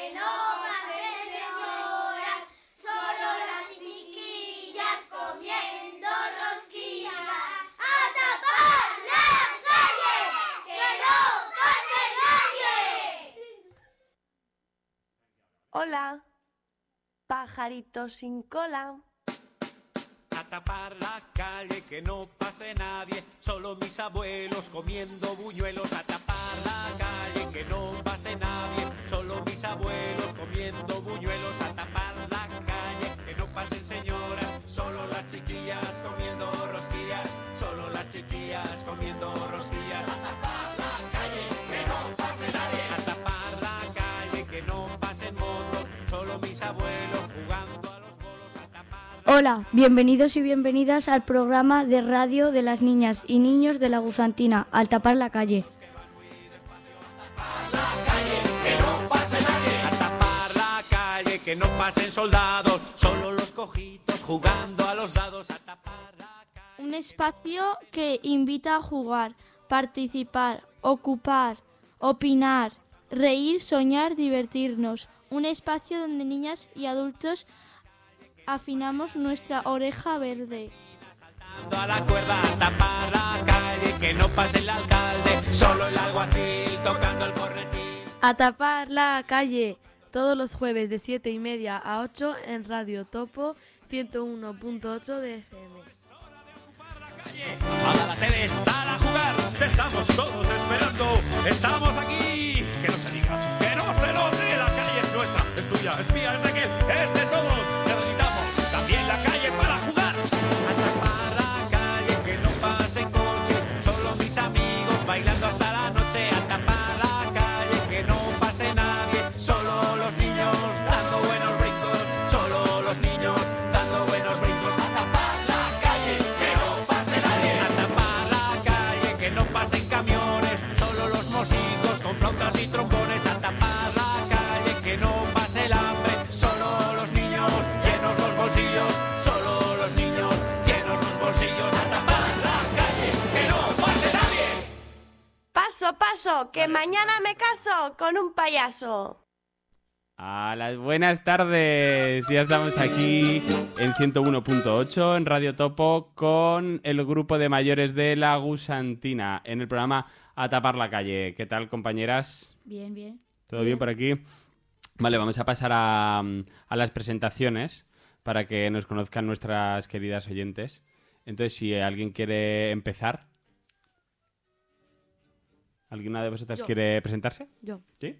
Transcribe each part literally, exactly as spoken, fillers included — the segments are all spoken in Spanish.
que no pasen señoras, solo las chiquillas comiendo rosquillas. ¡A tapar la calle! ¡Que no pase nadie! Hola, pajarito sin cola. A tapar la calle, que no pase nadie, solo mis abuelos comiendo buñuelos. A tapar la calle, que no pase nadie, solo mis abuelos comiendo buñuelos. A tapar la calle, que no pasen señoras, solo las chiquillas comiendo rosquillas, solo las chiquillas comiendo rosquillas. A tapar la calle, que no pase nadie, a tapar la calle, que no pasen motos, solo mis abuelos jugando a los bolos. A tapar la... Hola, bienvenidos y bienvenidas al programa de radio de las niñas y niños de la Gusantina, Al tapar la calle. Que no pasen soldados, solo los cojitos jugando a los dados. A tapar la calle. Un espacio que invita a jugar, participar, ocupar, opinar, reír, soñar, divertirnos. Un espacio donde niñas y adultos afinamos nuestra oreja verde. Saltando a la cuerda, a tapar la calle, que no pase el alcalde, solo el alguacil tocando el cornetín. A tapar la calle. Todos los jueves de siete y media a ocho en Radio Topo ciento uno punto ocho de F M. Apaga la tele, sal a jugar, te estamos todos esperando, estamos aquí. Que no se diga, que no se note, la calle es nuestra, es tuya, es mía, es de aquel, es de todos. Necesitamos también la calle para jugar. A tapar la calle, que no pasen coches, solo mis amigos bailando hasta la noche. A tapar la calle, que no pase nadie, solo los niños dando buenos brincos, solo los niños dando buenos brincos. A tapar la calle, que no pase nadie, a tapar la calle, que no pasen camiones, solo los mosicos con flautas y trombones. A tapar la calle, que no pase el hambre, solo los niños llenos los bolsillos, solo los niños llenos los bolsillos. A tapar la calle, que no pase nadie. Paso, paso, que mañana me caso con un payaso. A las buenas tardes, ya estamos aquí en ciento uno punto ocho en Radio Topo con el grupo de mayores de la Gusantina en el programa A tapar la calle. ¿Qué tal, compañeras? Bien, bien. ¿Todo bien por aquí? Vale, vamos a pasar a, a las presentaciones para que nos conozcan nuestras queridas oyentes. Entonces, si alguien quiere empezar. ¿Alguna de vosotras Yo. quiere presentarse? Yo. ¿Sí?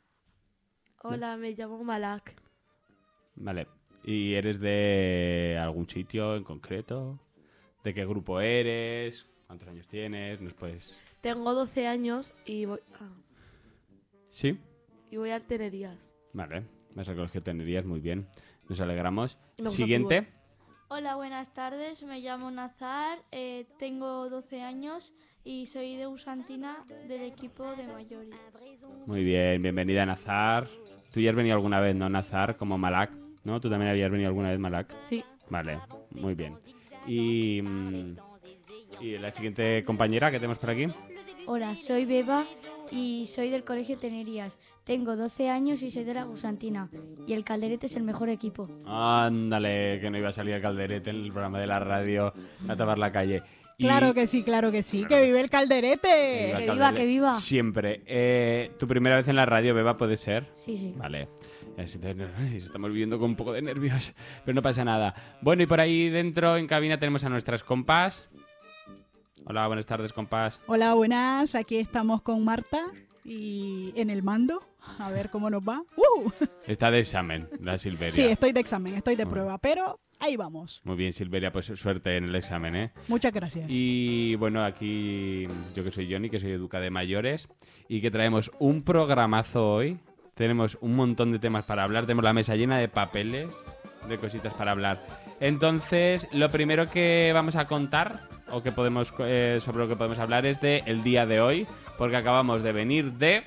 Hola, me llamo Malak. Vale. ¿Y eres de algún sitio en concreto? ¿De qué grupo eres? ¿Cuántos años tienes? ¿Nos puedes...? Tengo doce años y voy, ah, ¿Sí? y voy a Tenerías. Vale. Vas al colegio Tenerías, muy bien. Nos alegramos. Y me gusta el Siguiente. fútbol. Hola, buenas tardes, me llamo Nazar, eh, tengo doce años y soy de Gusantina del equipo de mayores. Muy bien. Bienvenida, Nazar. Tú ya has venido alguna vez, ¿no, Nazar? Como Malak, ¿no? ¿Tú también habías venido alguna vez, Malak? Sí. Vale. Muy bien. Y... mm, ¿y la siguiente compañera que tenemos por aquí? Hola, soy Beba y soy del colegio Tenerías. Tengo doce años y soy de la Gusantina. Y el Calderete es el mejor equipo. Ándale, que no iba a salir el Calderete en el programa de la radio A tapar la calle. Y- Claro que sí, claro que sí. ¡Que vive el calderete! Viva el ¡Que viva, Calderete. que viva! Siempre. Eh, ¿Tu primera vez en la radio, Beba, puede ser? Sí, sí. Vale. Ya se te- Estamos viviendo con un poco de nervios, pero no pasa nada. Bueno, y por ahí dentro en cabina tenemos a nuestras compas. Hola, buenas tardes, compas. Hola, buenas. Aquí estamos con Marta y en el mando. A ver cómo nos va. ¡Uh! Está de examen, la Silveria. Sí, estoy de examen, estoy de Ah. prueba, pero ahí vamos. Muy bien, Silveria, pues suerte en el examen, ¿eh? Muchas gracias. Y bueno, aquí yo que soy Johnny, que soy educa de mayores, y que traemos un programazo hoy. Tenemos un montón de temas para hablar, tenemos la mesa llena de papeles, de cositas para hablar. Entonces, lo primero que vamos a contar, o que podemos eh, sobre lo que podemos hablar, es de el día de hoy, porque acabamos de venir de...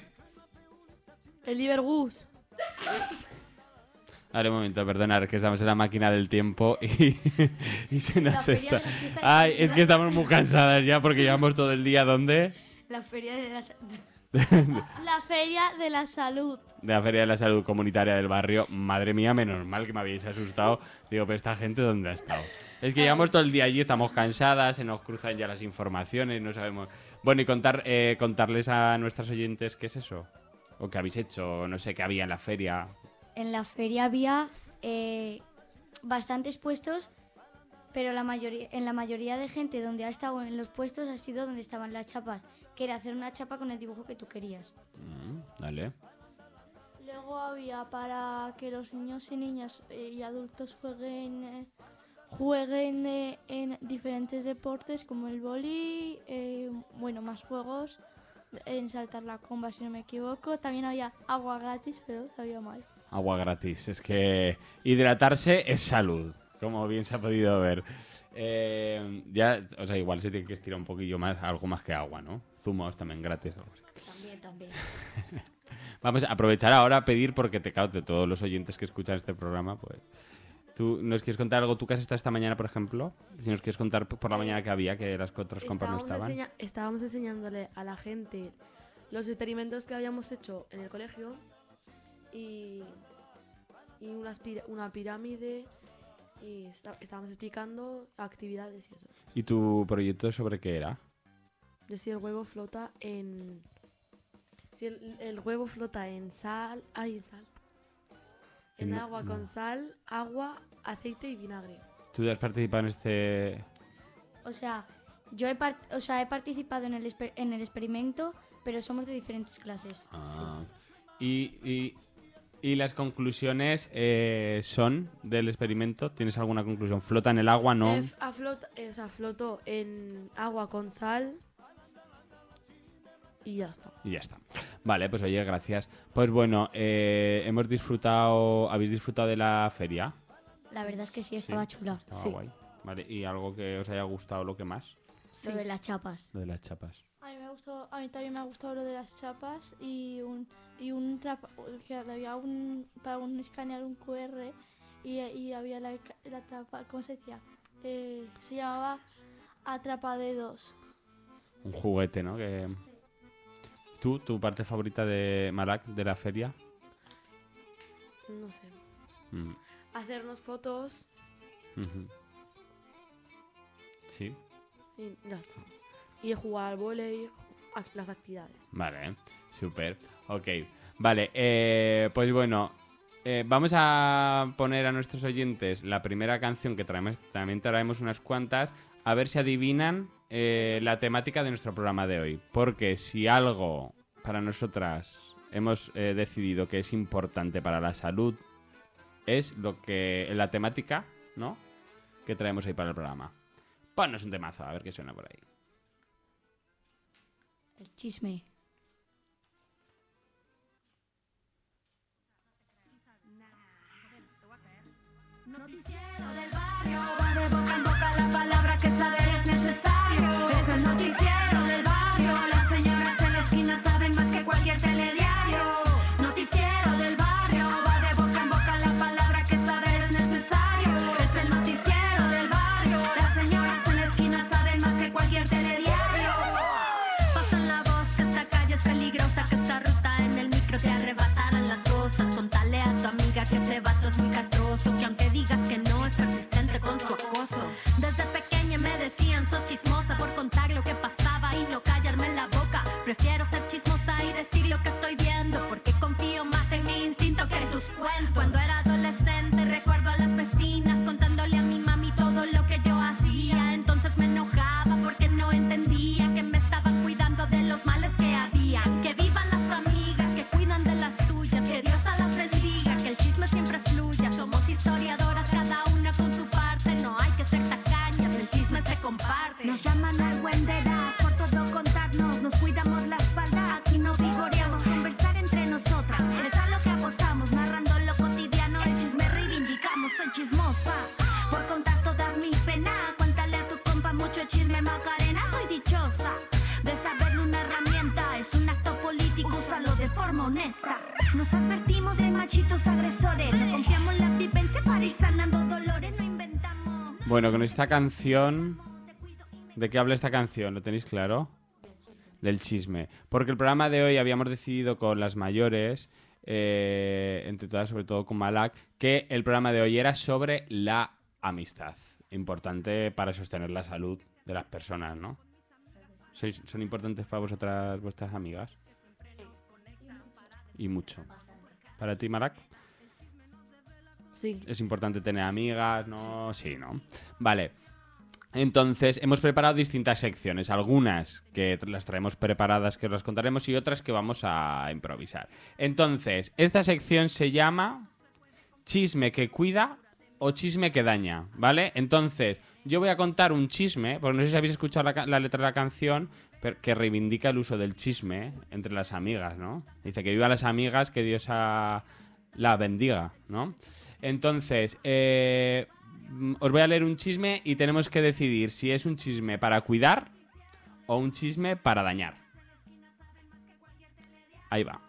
El Ibergus. A ver, un momento, perdonad, que estamos en la máquina del tiempo y, y se nos La feria está... de las fiestas Ay, de es que estamos muy cansadas ya porque llevamos todo el día, ¿dónde? La feria de las... La Feria de la Salud. De la Feria de la Salud Comunitaria del barrio. Madre mía, menos mal que me habéis asustado. Digo, pero esta gente, ¿dónde ha estado? Es que llevamos todo el día allí, estamos cansadas, se nos cruzan ya las informaciones, no sabemos... Bueno, y contar, eh, contarles a nuestros oyentes qué es eso. O qué habéis hecho, no sé qué había en la feria. En la feria había eh, bastantes puestos, pero la mayoría, en la mayoría de gente donde ha estado en los puestos ha sido donde estaban las chapas, que era hacer una chapa con el dibujo que tú querías. Mm, dale. Luego había para que los niños y niñas eh, y adultos jueguen, eh, jueguen eh, en diferentes deportes como el boli, eh, bueno, más juegos, en saltar la comba si no me equivoco. También había agua gratis, pero sabía mal. Agua gratis. Es que hidratarse es salud, como bien se ha podido ver. Eh, ya, o sea, igual se tiene que estirar un poquillo más, algo más que agua, ¿no? Zumos también gratis. Algo así. También, también. Vamos a aprovechar ahora a pedir, porque te claro, de todos los oyentes que escuchan este programa, pues... ¿Tú nos quieres contar algo? ¿Tú que has estado esta mañana, por ejemplo? Si nos quieres contar por la mañana que había, que las otras compras no estaban. Enseña- estábamos enseñándole a la gente los experimentos que habíamos hecho en el colegio y, y unas pira- una pirámide y está- estábamos explicando actividades y eso. ¿Y tu proyecto sobre qué era? De si el huevo flota en... Si el, el huevo flota en sal... Ay, en sal. En En- agua no. con sal, agua, aceite y vinagre. ¿Tú has participado en este...? O sea, yo he, par- o sea, he participado en el, esper- en el experimento, pero somos de diferentes clases. Ah. Y, y, y las conclusiones eh, son del experimento. ¿Tienes alguna conclusión? ¿Flota en el agua? No. Eh, a flota- eh, o sea, flotó en agua con sal y ya está. Y ya está. Vale, pues oye, gracias. Pues bueno, eh, hemos disfrutado... ¿Habéis disfrutado de la feria? La verdad es que sí, estaba Sí. chula. Estaba Sí. guay. Vale, ¿y algo que os haya gustado lo que más? Lo de las chapas. Lo de las chapas. A mí, me gustó, a mí también me ha gustado lo de las chapas y un, y un trapa, que había un, para un escanear un cu erre y, y había la, la tapa, ¿cómo se decía? Eh, se llamaba atrapadedos. Un juguete, ¿no? Que... ¿Tú, tu parte favorita de Marac, de la feria? No sé. Mm, Hacernos fotos ujú. Sí, y ya está. Y jugar al vóley, a- las actividades. vale, súper. Ok, vale, eh, pues bueno, eh, vamos a poner a nuestros oyentes la primera canción que traemos, también traemos unas cuantas, a ver si adivinan eh, la temática de nuestro programa de hoy. Porque si algo para nosotras hemos eh, decidido que es importante para la salud, es lo que la temática, ¿no?, que traemos hoy para el programa. Ponnos un temazo, a ver qué suena por ahí. El chisme. Noticiero del barrio, va de boca en boca la palabra que saber es necesario. Es el noticiero del barrio, las señoras en la esquina saben más que cualquier telediario. Noticiero del barrio, va de boca en boca la palabra que saber es necesario. Es el noticiero del barrio, las señoras en la esquina saben más que cualquier telediario. Pasan la voz que esta calle es peligrosa, que esa ruta en el micro te arrebatarán las cosas. Contale a tu amiga que ese vato es muy castroso, que aunque digas que no es persistente con su acoso. Desde pequeña me decían sos chismosa por contar lo que pasaba y no callarme en la boca. Prefiero ser chismosa y decir lo que estoy viendo, porque confío más en mi instinto que en tus cuentos. Cuando era adolescente recuerdo a las vecinas contándole a mi mami todo lo que yo hacía. Entonces me enojaba porque no entendía que me estaban cuidando de los males que había. Que vivan las amigas que cuidan de las suyas, que Dios a las bendiga, que el chisme siempre fluya. Somos historiadoras, cada una con su parte, no hay que ser tacañas, el chisme se comparte. Nos llaman argüenderas por todo contarnos, nos cuidamos la espalda, aquí no vigoreamos, conversar entre nosotras, es a lo que apostamos, narrando lo cotidiano, el chisme reivindicamos, soy chismosa, por contar toda mi pena, cuéntale a tu compa mucho chisme Macarena, soy dichosa, de saberlo una herramienta, es un acto político, úsalo de forma honesta, nos advertimos de machitos agresores, confiamos la vivencia para ir sanando dolores, no inventamos. Bueno, con esta canción... ¿De qué habla esta canción? ¿Lo tenéis claro? del chisme. Porque el programa de hoy habíamos decidido con las mayores, eh, entre todas, sobre todo con Malak, que el programa de hoy era sobre la amistad. Importante para sostener la salud de las personas, ¿no? ¿Sois, ¿Son importantes para vosotras vuestras amigas? Y mucho. ¿Para ti, Malak? Sí. Es importante tener amigas, ¿no? Sí, ¿no? Vale. Entonces, hemos preparado distintas secciones. Algunas que las traemos preparadas, que os las contaremos, y otras que vamos a improvisar. Entonces, esta sección se llama Chisme que cuida o chisme que daña, ¿vale? Entonces, yo voy a contar un chisme, porque no sé si habéis escuchado la, la letra de la canción, pero que reivindica el uso del chisme entre las amigas, ¿no? Dice que viva las amigas, que Dios a, la bendiga, ¿no? Entonces, eh... os voy a leer un chisme y tenemos que decidir si es un chisme para cuidar o un chisme para dañar. Ahí va.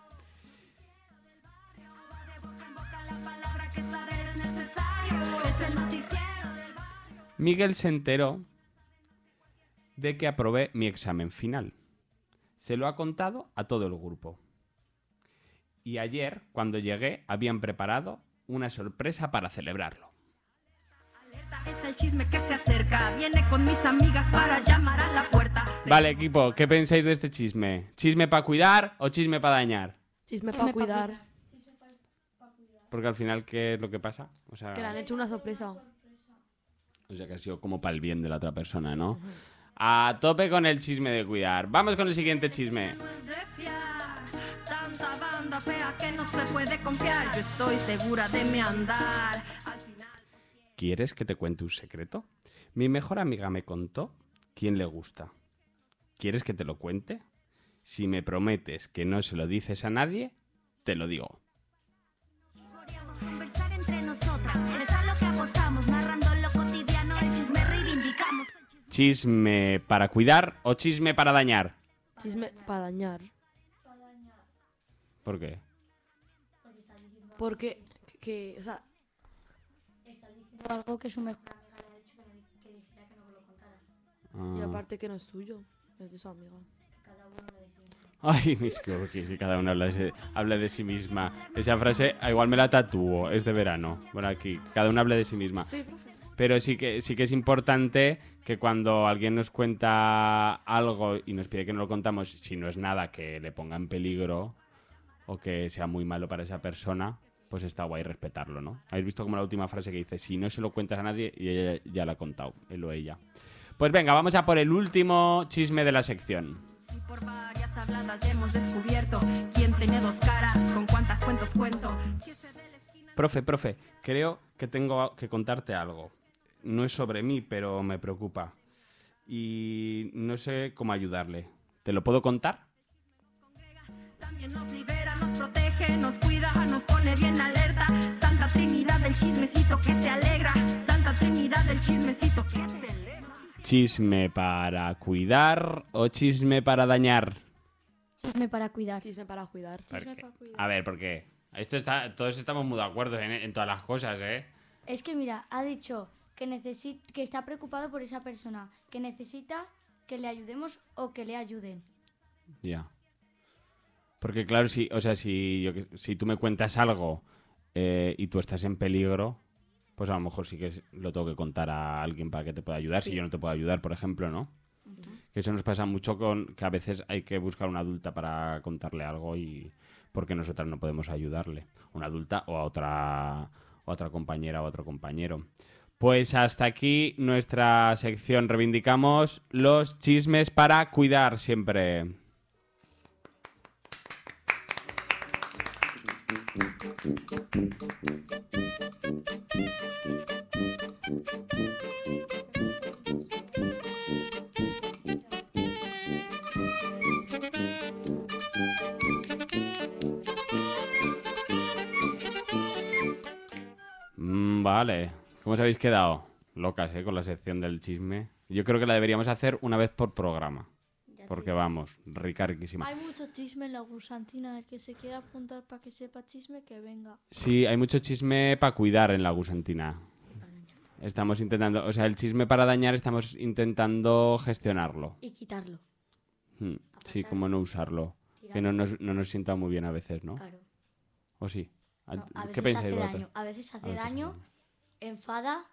Miguel se enteró de que aprobé mi examen final. Se lo ha contado a todo el grupo. Y ayer, cuando llegué, habían preparado una sorpresa para celebrarlo. Es el chisme que se acerca, viene con mis amigas para llamar a la puerta. Vale, equipo, ¿qué pensáis de este chisme? ¿Chisme para cuidar o chisme para dañar? Chisme para cuidar. Porque al final, ¿qué es lo que pasa? O sea, Que le han hecho una sorpresa. o sea, que ha sido como para el bien de la otra persona, ¿no? A tope con el chisme de cuidar. Vamos con el siguiente chisme. No es de fiar, tanta banda fea que no se puede confiar. Yo estoy segura de mi andar. Al final... ¿Quieres que te cuente un secreto? Mi mejor amiga me contó quién le gusta. ¿Quieres que te lo cuente? Si me prometes que no se lo dices a nadie, te lo digo. Podríamos conversar entre nosotras, es a lo que apostamos, narrando lo cotidiano, el chisme reivindicamos. ¿Chisme para cuidar o chisme para dañar? Chisme para dañar. ¿Por qué? Porque, que, o sea, Algo que su mejor amiga le ha dicho que, no, que dijera que no lo contara. Ah. y aparte que no es suyo, es de su amiga. Cada uno lo decide. Ay, mis que que sí, cada uno habla de, sí- habla de sí misma. Esa frase ah, igual me la tatúo, es de verano. Bueno, aquí, cada uno habla de sí misma. Sí, profe. Pero sí que, sí que es importante que cuando alguien nos cuenta algo y nos pide que no lo contamos, si no es nada que le ponga en peligro o que sea muy malo para esa persona, pues está guay respetarlo, ¿no? Habéis visto como la última frase que dice, si no se lo cuentas a nadie, y ella ya la ha contado, él o ella. Pues venga, vamos a por el último chisme de la sección. Y por varias habladas ya hemos descubierto quién tiene dos caras, con cuántas cuentos cuento. Si ese de la esquina... Profe, profe, creo que tengo que contarte algo. No es sobre mí, pero me preocupa. Y no sé cómo ayudarle. ¿Te lo puedo contar? También nos libera, nos protege, nos cuida, nos pone bien alerta. Santa Trinidad del chismecito que te alegra. Santa Trinidad del chismecito que te alegra. ¿Chisme para cuidar o chisme para dañar? Chisme para cuidar. Chisme para cuidar. Chisme Porque- para cuidar. A ver, porque esto está, todos estamos muy de acuerdo en, en todas las cosas, ¿eh? Es que mira, ha dicho que, necesi- que está preocupado por esa persona, que necesita que le ayudemos o que le ayuden. Ya. Porque claro, si, o sea, si, yo, que- si tú me cuentas algo eh, y tú estás en peligro, pues a lo mejor sí que es- lo tengo que contar a alguien para que te pueda ayudar, si yo no te puedo ayudar, por ejemplo, ¿no? Que eso nos pasa mucho con que a veces hay que buscar una adulta para contarle algo y porque nosotras no podemos ayudarle. Una adulta o a otra, o a otra compañera o a otro compañero. Pues hasta aquí nuestra sección. Reivindicamos los chismes para cuidar siempre. Mm, vale. ¿Cómo os habéis quedado? Locas, ¿eh? Con la sección del chisme. Yo creo que la deberíamos hacer una vez por programa. Porque vamos, rica, riquísima. Hay mucho chisme en la gusantina. El que se quiera apuntar para que sepa chisme, que venga. Sí, hay mucho chisme para cuidar en la gusantina. Estamos intentando, o sea, el chisme para dañar estamos intentando gestionarlo. Y quitarlo. Mm, Sí, Apartar. como no usarlo. tirar. Que no nos, no nos sienta muy bien a veces, ¿no? Claro. ¿O sí? ¿A- No, a ¿Qué veces pensáis hace vosotros? daño. A veces hace A veces daño, hace daño. enfada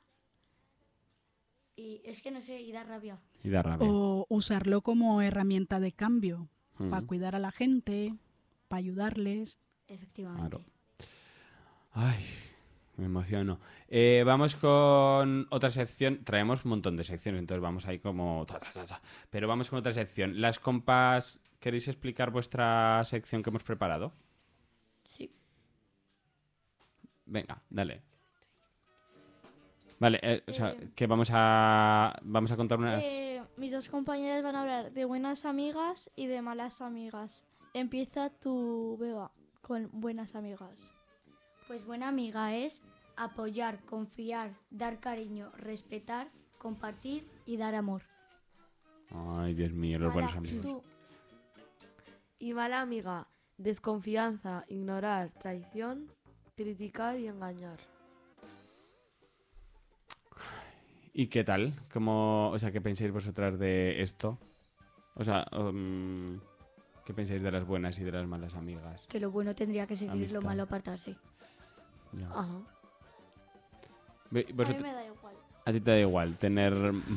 y es que no sé, y da rabia. Y da rabia. O usarlo como herramienta de cambio, Mm. para cuidar a la gente, para ayudarles. Efectivamente. Claro. Ay, me emociono. Eh, vamos con otra sección. Traemos un montón de secciones, entonces vamos ahí como... ta, ta, ta, ta. Pero vamos con otra sección. Las compas, ¿queréis explicar vuestra sección que hemos preparado? Sí. Venga, dale. Vale, eh, o sea, Eh, que vamos a vamos a contar unas... Eh, mis dos compañeras van a hablar de buenas amigas y de malas amigas. Empieza tu Beba con buenas amigas. Pues buena amiga es apoyar, confiar, dar cariño, respetar, compartir y dar amor. Ay, Dios mío, los buenos Mala- amigos. tú. Y mala amiga, desconfianza, ignorar, traición, criticar y engañar. ¿Y qué tal? ¿Cómo, o sea, qué pensáis vosotras de esto? O sea, um, ¿qué pensáis de las buenas y de las malas amigas? Que lo bueno tendría que seguir, Amistad. lo malo apartarse. Ya. Ajá. Ve- A mí vosotros- me da igual. A ti te da igual tener...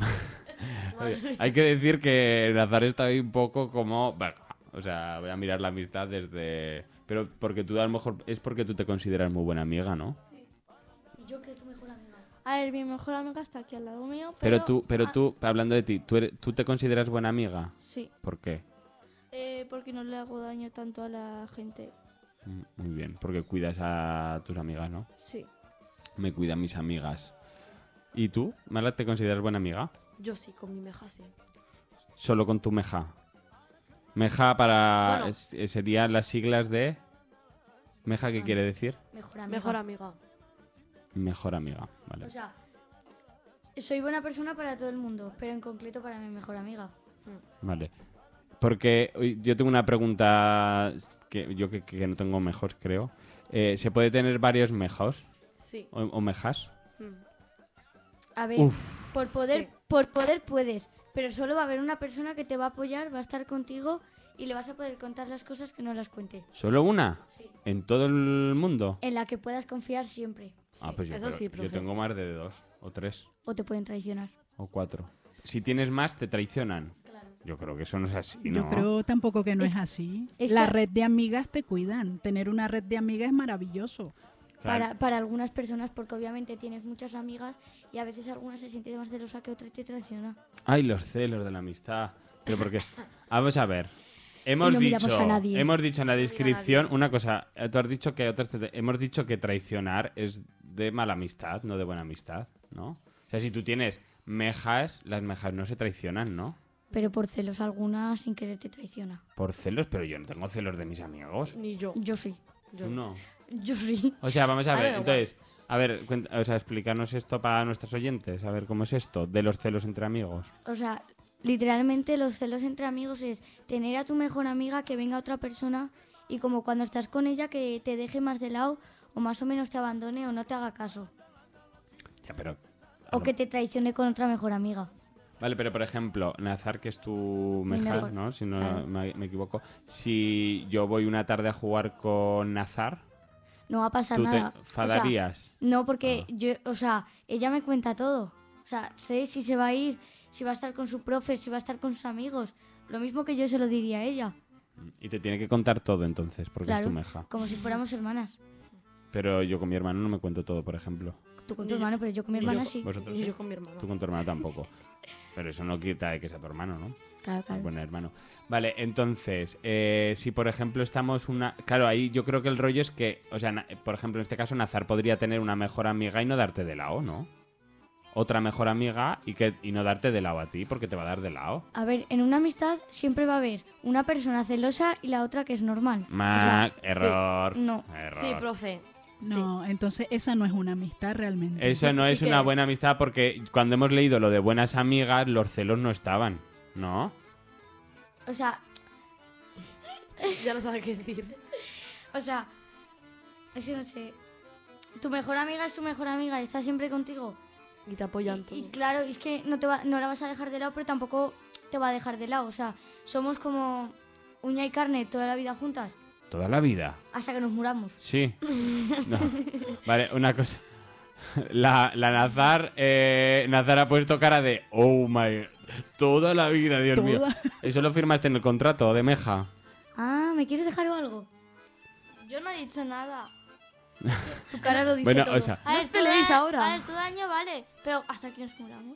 Oye, hay que decir que Nazar está ahí un poco como... venga, o sea, voy a mirar la amistad desde... Pero porque tú a lo mejor es porque tú te consideras muy buena amiga, ¿no? ¿Y yo que tu mejor amiga? A ver, mi mejor amiga está aquí al lado mío, Pero, pero... tú, pero ah, tú, hablando de ti, ¿tú, eres- ¿tú te consideras buena amiga? Sí, ¿Por qué? eh, porque no le hago daño tanto a la gente. Mm, Muy bien, porque cuidas a tus amigas, ¿no? Sí. Me cuidan mis amigas. ¿Y tú, Mala, te consideras buena amiga? Yo sí, con mi meja sí. Solo con tu meja. Meja para... Bueno. es- eh, serían las siglas de... ¿Meja qué Ah. quiere decir? Mejor amiga. Mejor amiga. Mejor amiga, vale. O sea, soy buena persona para todo el mundo, pero en concreto para mi mejor amiga. Vale. Porque uy, yo tengo una pregunta que yo que, que no tengo mejos, creo. Eh, ¿Se puede tener varios mejos Sí. o, o mejas? Mm. A ver, Uf. por poder, Sí. por poder puedes, pero solo va a haber una persona que te va a apoyar, va a estar contigo y le vas a poder contar las cosas que no las cuente. ¿Solo una? Sí. ¿En todo el mundo? En la que puedas confiar siempre. ah, Sí, pues yo, eso pero sí, yo profe. tengo más de dos, o tres, O te pueden traicionar. o cuatro. Si tienes más, te traicionan. Claro. Yo creo que eso no es así, Yo ¿no? creo tampoco que no es, Es- así. es La que- red de amigas te cuidan. Tener una red de amigas es maravilloso. Claro. Para, para algunas personas, porque obviamente tienes muchas amigas y a veces alguna se siente más celosa que otra y te traiciona. Ay, los celos de la amistad. Pero porque... Vamos a ver. Hemos no miramos dicho, a nadie. hemos dicho en la mira a descripción nadie. una cosa. eh, Tú has dicho que otras te- hemos dicho que traicionar es de mala amistad, no de buena amistad, ¿no? O sea, si tú tienes mejas, las mejas no se traicionan, ¿no? Pero por celos alguna sin querer te traiciona. Por celos, pero yo no tengo celos de mis amigos. Ni yo. Yo sí. yo. Tú no. Yo sí. O sea, vamos a A mí ver, me da igual. entonces, a ver, cuenta- o sea, explícanos esto para nuestros oyentes, a ver cómo es esto de los celos entre amigos. O sea, literalmente los celos entre amigos es tener a tu mejor amiga que venga otra persona y como cuando estás con ella que te deje más de lado o más o menos te abandone o no te haga caso. Ya, pero... a O lo- que te traicione con otra mejor amiga. Vale, pero por ejemplo, Nazar, que es tu Mi meja, mejor, ¿no? Si no claro. me, me equivoco. Si yo voy una tarde a jugar con Nazar, No va a pasar ¿tú nada. te O sea, enfadarías? no, porque Ah. yo, o sea, ella me cuenta todo. O sea, sé si se va a ir, si va a estar con su profe, si va a estar con sus amigos. Lo mismo que yo se lo diría a ella. Y te tiene que contar todo entonces, porque es Claro, tu meja. como si fuéramos hermanas. Pero yo con mi hermano no me cuento todo, por ejemplo. Tú con Ni tu yo- hermano, pero yo con mi ni hermana yo- sí. Vosotros Y sí. yo con mi hermano. Tú con tu hermano tampoco. Pero eso no quita de que sea tu hermano, ¿no? Claro, claro. Buen hermano. Vale, entonces, eh, si por ejemplo estamos una... Claro, ahí yo creo que el rollo es que, o sea, na- por ejemplo, en este caso Nazar podría tener una mejor amiga y no darte de lado, ¿no? Otra mejor amiga y, que, y no darte de lado a ti porque te va a dar de lado. A ver, en una amistad siempre va a haber una persona celosa y la otra que es normal. Mac, error. no. Error. Sí, profe. No, entonces esa no es una amistad realmente. Eso no Sí es que una es. buena amistad porque cuando hemos leído lo de buenas amigas, los celos no estaban, ¿no? O sea, Ya no sabe qué decir. o sea, es que no sé. Tu mejor amiga es tu mejor amiga y está siempre contigo. Y te apoyan Y, y todo. claro, es que no, te va- no la vas a dejar de lado, pero tampoco te va a dejar de lado. O sea, somos como uña y carne toda la vida juntas Toda la vida. hasta que nos muramos. Sí. No. Vale, una cosa. La, la Nazar, eh, Nazar ha puesto cara de oh my, toda la vida, Dios Toda. mío. ¿Eso lo firmaste en el contrato de Meja? Ah, ¿me quieres dejar algo? Yo no he dicho nada. Tu cara lo dice Bueno, todo. o sea, A No ver, os peleéis todo- ahora. A ver, todo año vale, pero hasta que nos muramos.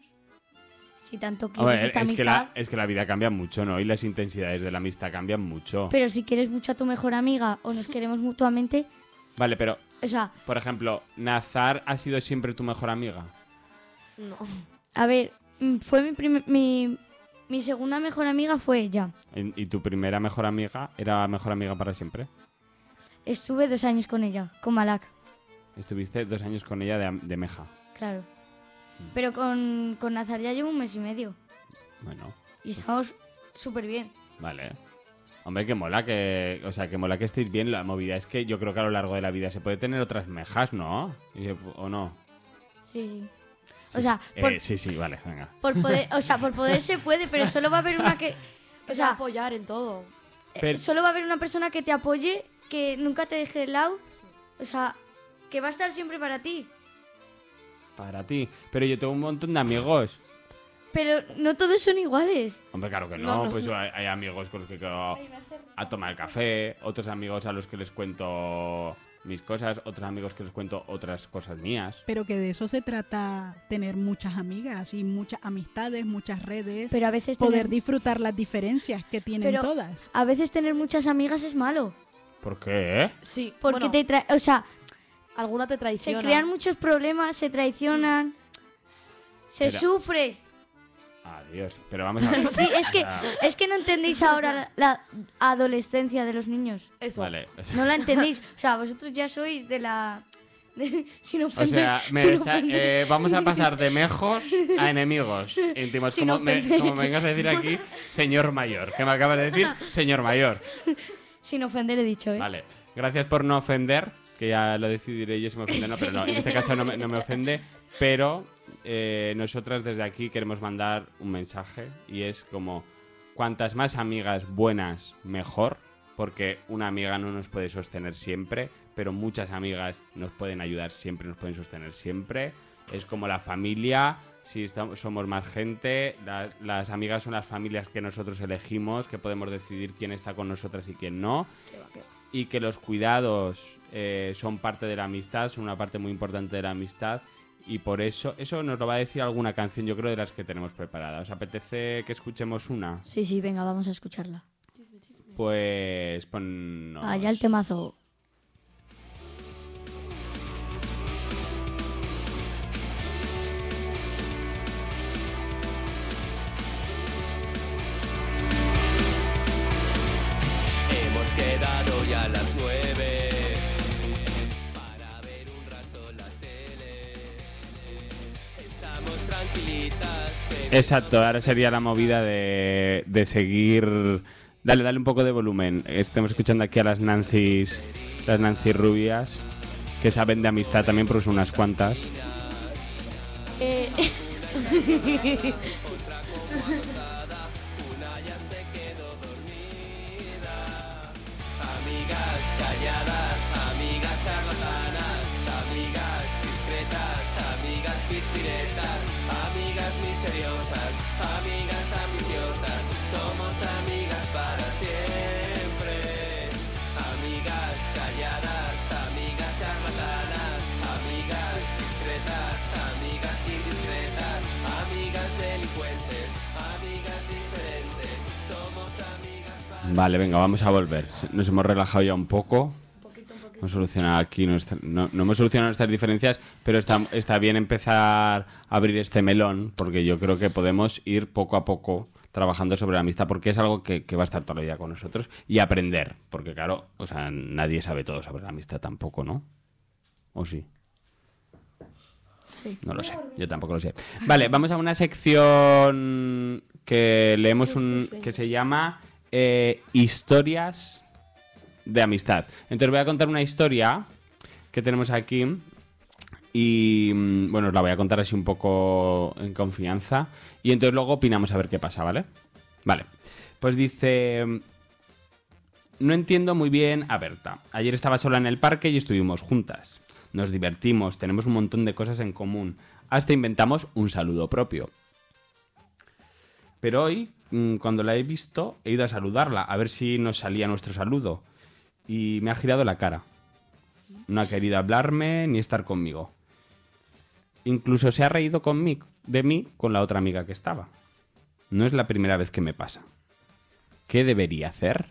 Si tanto a quieres ver, esta es, que amistad. la, es que la vida cambia mucho, ¿no? Y las intensidades de la amistad cambian mucho. Pero si quieres mucho a tu mejor amiga o nos queremos mutuamente, Vale, pero, o sea, por ejemplo, ¿Nazar ha sido siempre tu mejor amiga? No. a ver, mm, fue mi, prim- mi mi segunda mejor amiga fue ella. ¿Y y tu primera mejor amiga era mejor amiga para siempre? Estuve dos años con ella, con Malak, Estuviste dos años con ella de, de Meja. claro. Pero con, con Nazar ya llevo un mes y medio. Bueno, Y estamos súper bien. vale. Hombre, que mola que, o sea, que mola que estéis bien. La movida es que yo creo que a lo largo de la vida se puede tener otras mejas, ¿no? Y- ¿O no? Sí, sí. Sí, O sea, sí. por, Eh, sí, sí, vale, venga. por poder, o sea, por poder se puede, pero solo va a haber una que, o O sea, sea, apoyar en todo. eh, Pero- solo va a haber una persona que te apoye, que nunca te deje de lado, o sea, que va a estar siempre para ti. Para ti. Pero yo tengo un montón de amigos. Pero no todos son iguales. Hombre, claro que no. No, no, pues yo hay, hay amigos con los que quedo a tomar café, otros amigos a los que les cuento mis cosas, otros amigos que les cuento otras cosas mías. Pero que de eso se trata, tener muchas amigas y muchas amistades, muchas redes, Pero a veces poder tener, disfrutar las diferencias que tienen Pero- todas. a veces tener muchas amigas es malo. ¿Por qué? Sí, Porque bueno, te tra- o sea, alguna te se traiciona. crean muchos problemas, se traicionan, se Pero- sufre. Adiós. Pero vamos a ver. Sí, es que, O sea, es que no entendéis ahora la, la adolescencia de los niños. Eso. Vale. O sea, No la entendéis. O sea, vosotros ya sois de la... de- sin o ofender. sea, me sin está- ofender. eh, vamos a pasar de mejos a enemigos íntimos. Sin Como me, ofender. como me vengas a decir aquí, señor mayor. Que me acabas de decir, señor mayor. Sin ofender he dicho, ¿eh? Vale. Gracias por no ofender, que ya lo decidiré yo si me ofende o no, pero no, en este caso no me, no me ofende. Pero eh, nosotras desde aquí queremos mandar un mensaje y es como cuantas más amigas buenas, mejor, porque una amiga no nos puede sostener siempre, pero muchas amigas nos pueden ayudar siempre, nos pueden sostener siempre. Es como la familia, si estamos, somos más gente, la- las amigas son las familias que nosotros elegimos, que podemos decidir quién está con nosotras y quién no. Y que los cuidados eh, son parte de la amistad, son una parte muy importante de la amistad. Y por eso, eso nos lo va a decir alguna canción, yo creo, de las que tenemos preparadas. ¿Os apetece que escuchemos una? Sí, sí, venga, vamos a escucharla. Pues ponnos... Allá el temazo. Hemos quedado ya a las nueve para ver un rato la tele. Estamos tranquilitas, pero Exacto, ahora sería la movida de, de seguir... Dale, dale un poco de volumen. Estamos escuchando aquí a las Nancy's, las Nancy rubias, que saben de amistad también, porque son unas cuantas. Eh, una ya se quedó dormida. Amigas calladas, amigas charlatanas, amigas discretas, amigas pirpiretas, amigas misteriosas, amigas ambiciosas. Somos amigas para siempre. Amigas calladas, amigas charlatanas, amigas discretas, amigas indiscretas, amigas delincuentes, amigas diferentes. Somos amigas para Vale, venga, vamos a volver. Nos hemos relajado ya un poco. Hemos solucionado aquí nuestra- no, no hemos solucionado nuestras diferencias, pero está, está bien empezar a abrir este melón, porque yo creo que podemos ir poco a poco trabajando sobre la amistad, porque es algo que, que va a estar todo el día con nosotros, y aprender, porque claro, o sea, nadie sabe todo sobre la amistad tampoco, ¿no? ¿O sí? Sí. No lo sé, yo tampoco lo sé. Vale, vamos a una sección que leemos un que se llama eh, Historias de amistad. Entonces voy a contar una historia que tenemos aquí y mm, bueno, os la voy a contar así un poco en confianza y entonces luego opinamos a ver qué pasa, ¿vale? Vale. Pues dice... No entiendo muy bien a Berta. Ayer estaba sola en el parque y estuvimos juntas. Nos divertimos, tenemos un montón de cosas en común. Hasta inventamos un saludo propio. Pero hoy, cuando la he visto, he ido a saludarla, a ver si nos salía nuestro saludo. Y me ha girado la cara. No ha querido hablarme ni estar conmigo. Incluso se ha reído conmigo, de mí con la otra amiga que estaba. No es la primera vez que me pasa. ¿Qué debería hacer?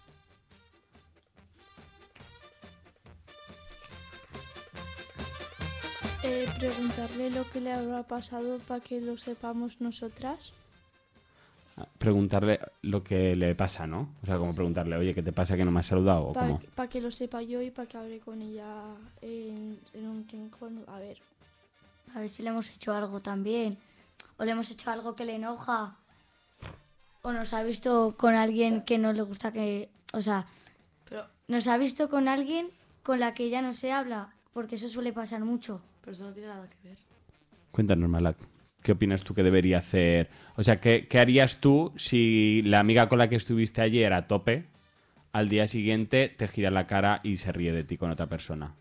Eh, preguntarle lo que le habrá pasado para que lo sepamos nosotras. Preguntarle lo que le pasa, ¿no? O sea, como preguntarle, oye, ¿qué te pasa que no me has saludado? ¿O Para cómo? que lo sepa yo y para que hable con ella en, en un rincón. A ver. A ver si le hemos hecho algo también. O le hemos hecho algo que le enoja. O nos ha visto con alguien que no le gusta que... O sea, Pero, nos ha visto con alguien con la que ella no se habla. Porque eso suele pasar mucho. pero eso no tiene nada que ver. Cuéntanos, Malak. ¿Qué opinas tú que debería hacer? O sea, ¿qué, qué harías tú si la amiga con la que estuviste ayer a tope, al día siguiente te gira la cara y se ríe de ti con otra persona?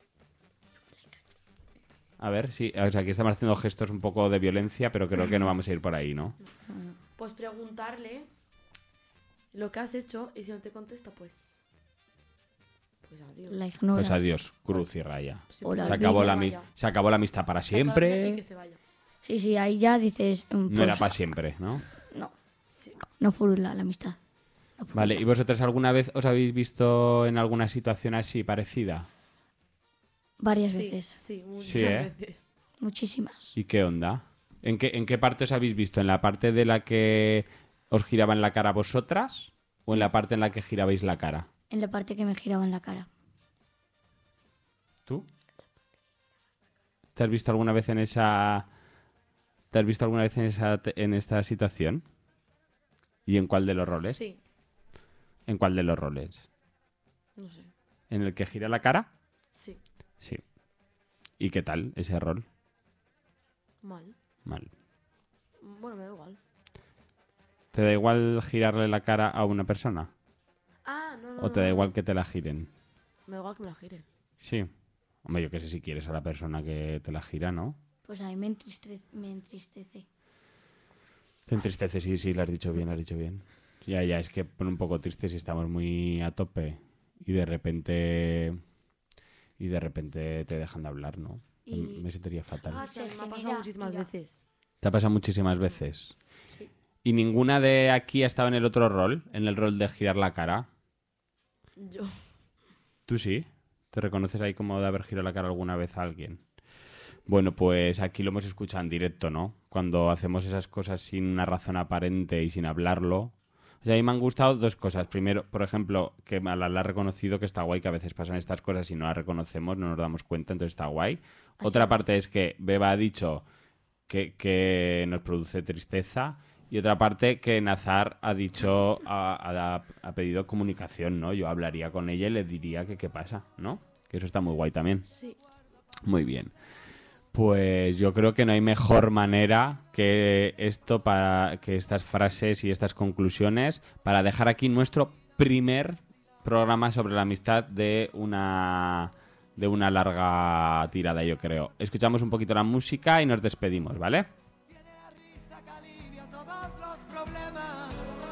A ver, sí. O sea, aquí estamos haciendo gestos un poco de violencia, pero creo que no vamos a ir por ahí, ¿no? Pues preguntarle lo que has hecho y si no te contesta, pues... Pues adiós. La ignora. Pues adiós, cruz y raya. Sí, O la Se acabó, vida. la, mis- se acabó la amistad para Y siempre. que se vaya. Sí, sí, ahí ya dices... mm, No era pues, para siempre, ¿no? No, Sí. no furula la amistad. No furula. Vale, ¿y vosotros alguna vez os habéis visto en alguna situación así parecida? Varias Sí, veces. Sí, muchas Sí, ¿eh? veces. Muchísimas. ¿Y qué onda? ¿En qué, ¿En qué parte os habéis visto? ¿En la parte de la que os giraban la cara vosotras? ¿O en la parte en la que girabais la cara? En la parte que me giraba en la cara. ¿Tú? ¿Te has visto alguna vez en esa... ¿Te has visto alguna vez en, esa, en esta situación? ¿Y en cuál de los roles? Sí, ¿En cuál de los roles? no sé. ¿En el que gira la cara? Sí, Sí. ¿Y qué tal ese rol? mal. Mal. Bueno, me da igual. ¿Te da igual girarle la cara a una persona? Ah, no, no. ¿O te no, da no. igual que te la giren? Me da igual que me la giren. Sí. Hombre, yo qué sé si quieres a la persona que te la gira, ¿no? Pues a mí me entristece. Me entristece. Te entristece, sí, sí, lo has dicho bien, lo has dicho bien. Ya, ya, es que pone un poco triste si estamos muy a tope y de repente... Y de repente te dejan de hablar, ¿no? Y- Me sentiría fatal. Ah, Sí, a mí se me ha pasado genera muchísimas ira. veces. ¿Te ha pasado muchísimas veces? Sí. ¿Y ninguna de aquí ha estado en el otro rol? ¿En el rol de girar la cara? Yo. ¿Tú sí? ¿Te reconoces ahí como de haber girado la cara alguna vez a alguien? Bueno, pues aquí lo hemos escuchado en directo, ¿no? Cuando hacemos esas cosas sin una razón aparente y sin hablarlo. O sea, a mí me han gustado dos cosas. Primero, por ejemplo, que Malala la ha reconocido que está guay, que a veces pasan estas cosas y no las reconocemos, no nos damos cuenta, entonces está guay. Otra parte es que Beba ha dicho que, que nos produce tristeza. Y otra parte que Nazar ha dicho, ha, ha- ha pedido comunicación, ¿no? Yo hablaría con ella y le diría que qué pasa, ¿no? Que eso está muy guay también. Sí. Muy bien. Pues yo creo que no hay mejor manera que esto para que estas frases y estas conclusiones para dejar aquí nuestro primer programa sobre la amistad de una de una larga tirada, yo creo. Escuchamos un poquito la música y nos despedimos, ¿vale? Todos los problemas.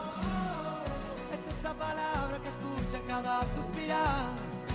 Es esa palabra que escucha cada suspirar.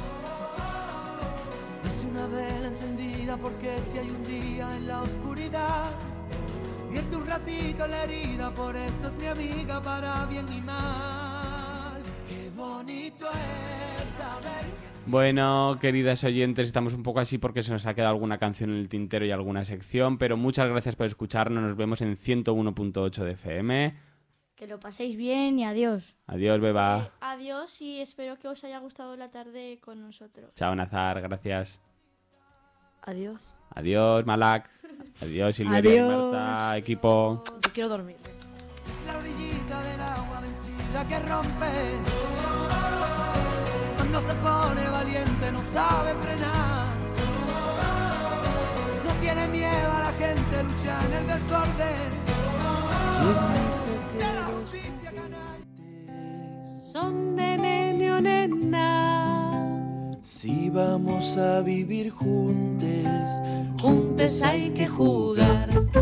Es una vela encendida porque si hay un día en la oscuridad, vierte un ratito la herida, por eso es mi amiga para bien y mal. Qué bonito es saber que Bueno, queridas oyentes, estamos un poco así porque se nos ha quedado alguna canción en el tintero y alguna sección, pero muchas gracias por escucharnos. Nos vemos en ciento uno punto ocho de F M. Que lo paséis bien y adiós. Adiós, Beba. Eh, adiós y espero que os haya gustado la tarde con nosotros. Chao, Nazar, gracias. Adiós. Adiós, Malak. Adiós, Silveria y Adiós. Marta, equipo. Yo quiero dormir. es la orillita del agua vencida que rompe. Cuando se pone valiente no sabe frenar. No tiene miedo a la gente, lucha en el desorden. De la justicia. son de nene o nena. Si vamos a vivir juntos, Juntes hay que jugar.